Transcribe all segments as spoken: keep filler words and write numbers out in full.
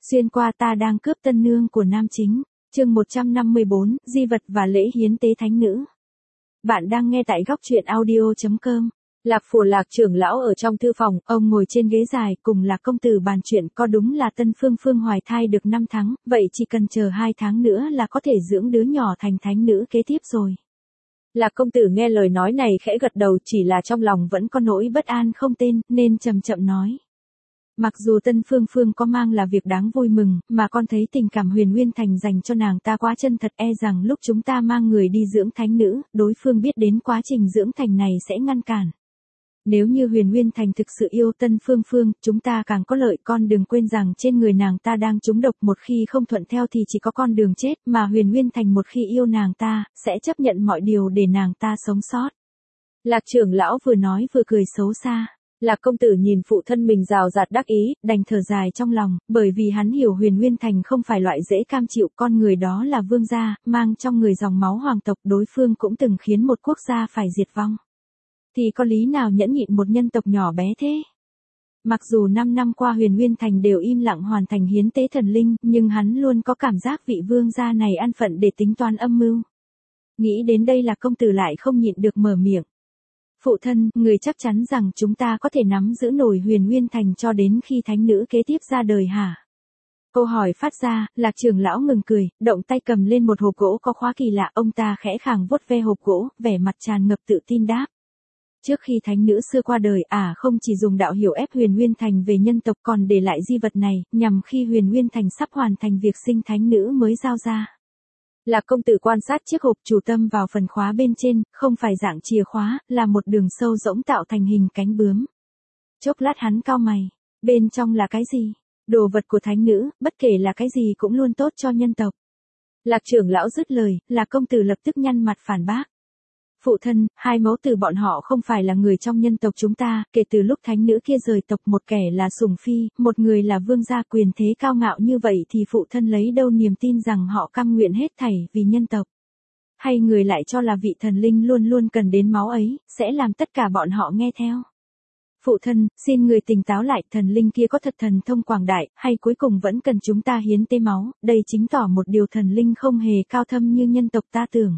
Xuyên qua ta đang cướp tân nương của nam chính, chương một trăm năm mươi bốn, di vật và lễ hiến tế thánh nữ. Bạn đang nghe tại góc truyện audio chấm com. Lạc Phù Lạc trưởng lão ở trong thư phòng, ông ngồi trên ghế dài cùng Lạc công tử bàn chuyện, có đúng là Tân Phương Phương hoài thai được năm tháng, vậy chỉ cần chờ hai tháng nữa là có thể dưỡng đứa nhỏ thành thánh nữ kế tiếp rồi. Lạc công tử nghe lời nói này khẽ gật đầu, chỉ là trong lòng vẫn có nỗi bất an không tên, nên chậm chậm nói. Mặc dù Tân Phương Phương có mang là việc đáng vui mừng, mà con thấy tình cảm Huyền Nguyên Thành dành cho nàng ta quá chân thật, e rằng lúc chúng ta mang người đi dưỡng thánh nữ, đối phương biết đến quá trình dưỡng thành này sẽ ngăn cản. Nếu như Huyền Nguyên Thành thực sự yêu Tân Phương Phương, chúng ta càng có lợi, con đừng quên rằng trên người nàng ta đang trúng độc, một khi không thuận theo thì chỉ có con đường chết, mà Huyền Nguyên Thành một khi yêu nàng ta, sẽ chấp nhận mọi điều để nàng ta sống sót. Lạc trưởng lão vừa nói vừa cười xấu xa. Lạc công tử nhìn phụ thân mình rào rạt đắc ý, đành thở dài trong lòng, bởi vì hắn hiểu Huyền Nguyên Thành không phải loại dễ cam chịu, con người đó là vương gia, mang trong người dòng máu hoàng tộc, đối phương cũng từng khiến một quốc gia phải diệt vong. Thì có lý nào nhẫn nhịn một nhân tộc nhỏ bé thế? Mặc dù năm năm qua Huyền Nguyên Thành đều im lặng hoàn thành hiến tế thần linh, nhưng hắn luôn có cảm giác vị vương gia này ăn phận để tính toán âm mưu. Nghĩ đến đây Lạc công tử lại không nhịn được mở miệng. Phụ thân, người chắc chắn rằng chúng ta có thể nắm giữ nổi Huyền Nguyên Thành cho đến khi thánh nữ kế tiếp ra đời hả? Câu hỏi phát ra, Lạc trưởng lão ngừng cười, động tay cầm lên một hộp gỗ có khóa kỳ lạ, ông ta khẽ khàng vuốt ve hộp gỗ, vẻ mặt tràn ngập tự tin đáp. Trước khi thánh nữ xưa qua đời, ả à, không chỉ dùng đạo hiểu ép Huyền Nguyên Thành về nhân tộc, còn để lại di vật này, nhằm khi Huyền Nguyên Thành sắp hoàn thành việc sinh thánh nữ mới giao ra. Lạc công tử quan sát chiếc hộp, chủ tâm vào phần khóa bên trên, không phải dạng chìa khóa, là một đường sâu rỗng tạo thành hình cánh bướm. Chốc lát hắn cau mày, bên trong là cái gì? Đồ vật của thánh nữ, bất kể là cái gì cũng luôn tốt cho nhân tộc. Lạc trưởng lão dứt lời, Lạc công tử lập tức nhăn mặt phản bác. Phụ thân, hai mẫu tử bọn họ không phải là người trong nhân tộc chúng ta, kể từ lúc thánh nữ kia rời tộc, một kẻ là sủng phi, một người là vương gia, quyền thế cao ngạo như vậy thì phụ thân lấy đâu niềm tin rằng họ cam nguyện hết thảy vì nhân tộc? Hay người lại cho là vị thần linh luôn luôn cần đến máu ấy, sẽ làm tất cả bọn họ nghe theo? Phụ thân, xin người tỉnh táo lại, thần linh kia có thật thần thông quảng đại, hay cuối cùng vẫn cần chúng ta hiến tế máu, đây chính tỏ một điều thần linh không hề cao thâm như nhân tộc ta tưởng.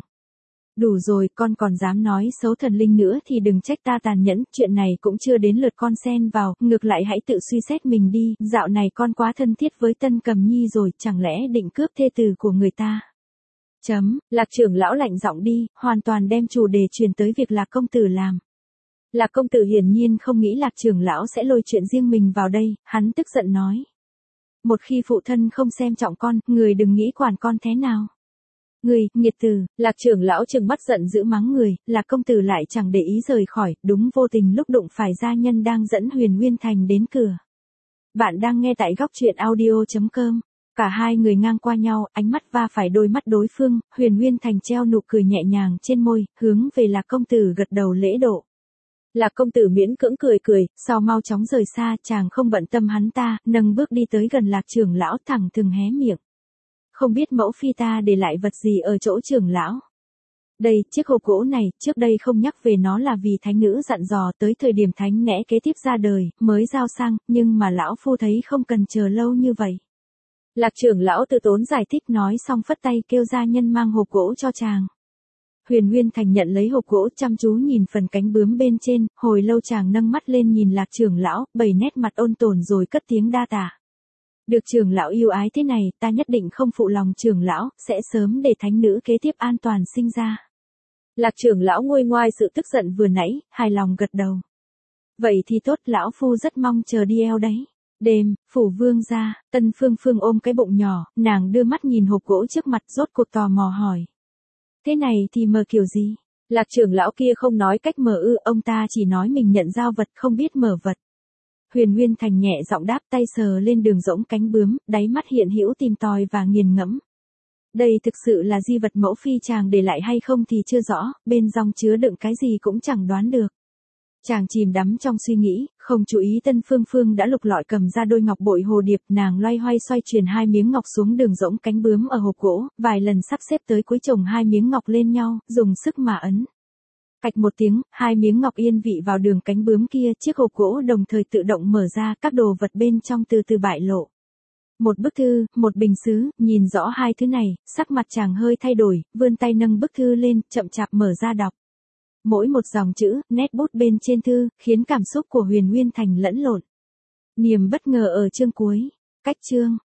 Đủ rồi, con còn dám nói xấu thần linh nữa thì đừng trách ta tàn nhẫn, chuyện này cũng chưa đến lượt con xen vào, ngược lại hãy tự suy xét mình đi, dạo này con quá thân thiết với Tân Cầm Nhi rồi, chẳng lẽ định cướp thê tử của người ta? Chấm, Lạc trưởng lão lạnh giọng đi, hoàn toàn đem chủ đề truyền tới việc Lạc công tử làm. Lạc công tử hiển nhiên không nghĩ Lạc trưởng lão sẽ lôi chuyện riêng mình vào đây, hắn tức giận nói. Một khi phụ thân không xem trọng con, người đừng nghĩ quản con thế nào. Người, nghiệt tử, Lạc trưởng lão trừng mắt giận dữ mắng người, Lạc công tử lại chẳng để ý rời khỏi, đúng vô tình lúc đụng phải gia nhân đang dẫn Huyền Nguyên Thành đến cửa. Bạn đang nghe tại góc truyện audio chấm com. Cả hai người ngang qua nhau, ánh mắt va phải đôi mắt đối phương, Huyền Nguyên Thành treo nụ cười nhẹ nhàng trên môi, hướng về Lạc công tử gật đầu lễ độ. Lạc công tử miễn cưỡng cười cười, sau mau chóng rời xa, chàng không bận tâm hắn ta, nâng bước đi tới gần Lạc trưởng lão, thẳng thừng hé miệng. Không biết mẫu phi ta để lại vật gì ở chỗ trưởng lão. Đây, chiếc hộp gỗ này, trước đây không nhắc về nó là vì thánh nữ dặn dò tới thời điểm thánh nẽ kế tiếp ra đời, mới giao sang, nhưng mà lão phu thấy không cần chờ lâu như vậy. Lạc trưởng lão tự tốn giải thích nói xong phất tay kêu gia nhân mang hộp gỗ cho chàng. Huyền Nguyên Thành nhận lấy hộp gỗ, chăm chú nhìn phần cánh bướm bên trên, hồi lâu chàng nâng mắt lên nhìn Lạc trưởng lão, bày nét mặt ôn tồn rồi cất tiếng đa tạ. Được trưởng lão yêu ái thế này, ta nhất định không phụ lòng trưởng lão, sẽ sớm để thánh nữ kế tiếp an toàn sinh ra. Lạc trưởng lão nguôi ngoai sự tức giận vừa nãy, hài lòng gật đầu. Vậy thì tốt, lão phu rất mong chờ đi eo đấy. Đêm, phủ vương gia, Tân Phương Phương ôm cái bụng nhỏ, nàng đưa mắt nhìn hộp gỗ trước mặt, rốt cuộc tò mò hỏi. Thế này thì mở kiểu gì? Lạc trưởng lão kia không nói cách mở ư, ông ta chỉ nói mình nhận giao vật không biết mở vật. Huyền Nguyên Thành nhẹ giọng đáp, tay sờ lên đường rỗng cánh bướm, đáy mắt hiện hữu tìm tòi và nghiền ngẫm. Đây thực sự là di vật mẫu phi chàng để lại hay không thì chưa rõ, bên trong chứa đựng cái gì cũng chẳng đoán được. Chàng chìm đắm trong suy nghĩ, không chú ý Tân Phương Phương đã lục lọi cầm ra đôi ngọc bội hồ điệp, nàng loay hoay xoay chuyển hai miếng ngọc xuống đường rỗng cánh bướm ở hộp gỗ, vài lần sắp xếp tới cuối chồng hai miếng ngọc lên nhau, dùng sức mà ấn. Cạch một tiếng, hai miếng ngọc yên vị vào đường cánh bướm kia, chiếc hộp gỗ đồng thời tự động mở ra, các đồ vật bên trong từ từ bại lộ. Một bức thư, một bình sứ, nhìn rõ hai thứ này, sắc mặt chàng hơi thay đổi, vươn tay nâng bức thư lên, chậm chạp mở ra đọc. Mỗi một dòng chữ, nét bút bên trên thư, khiến cảm xúc của Huyền Nguyên Thành lẫn lộn. Niềm bất ngờ ở chương cuối. Cách chương.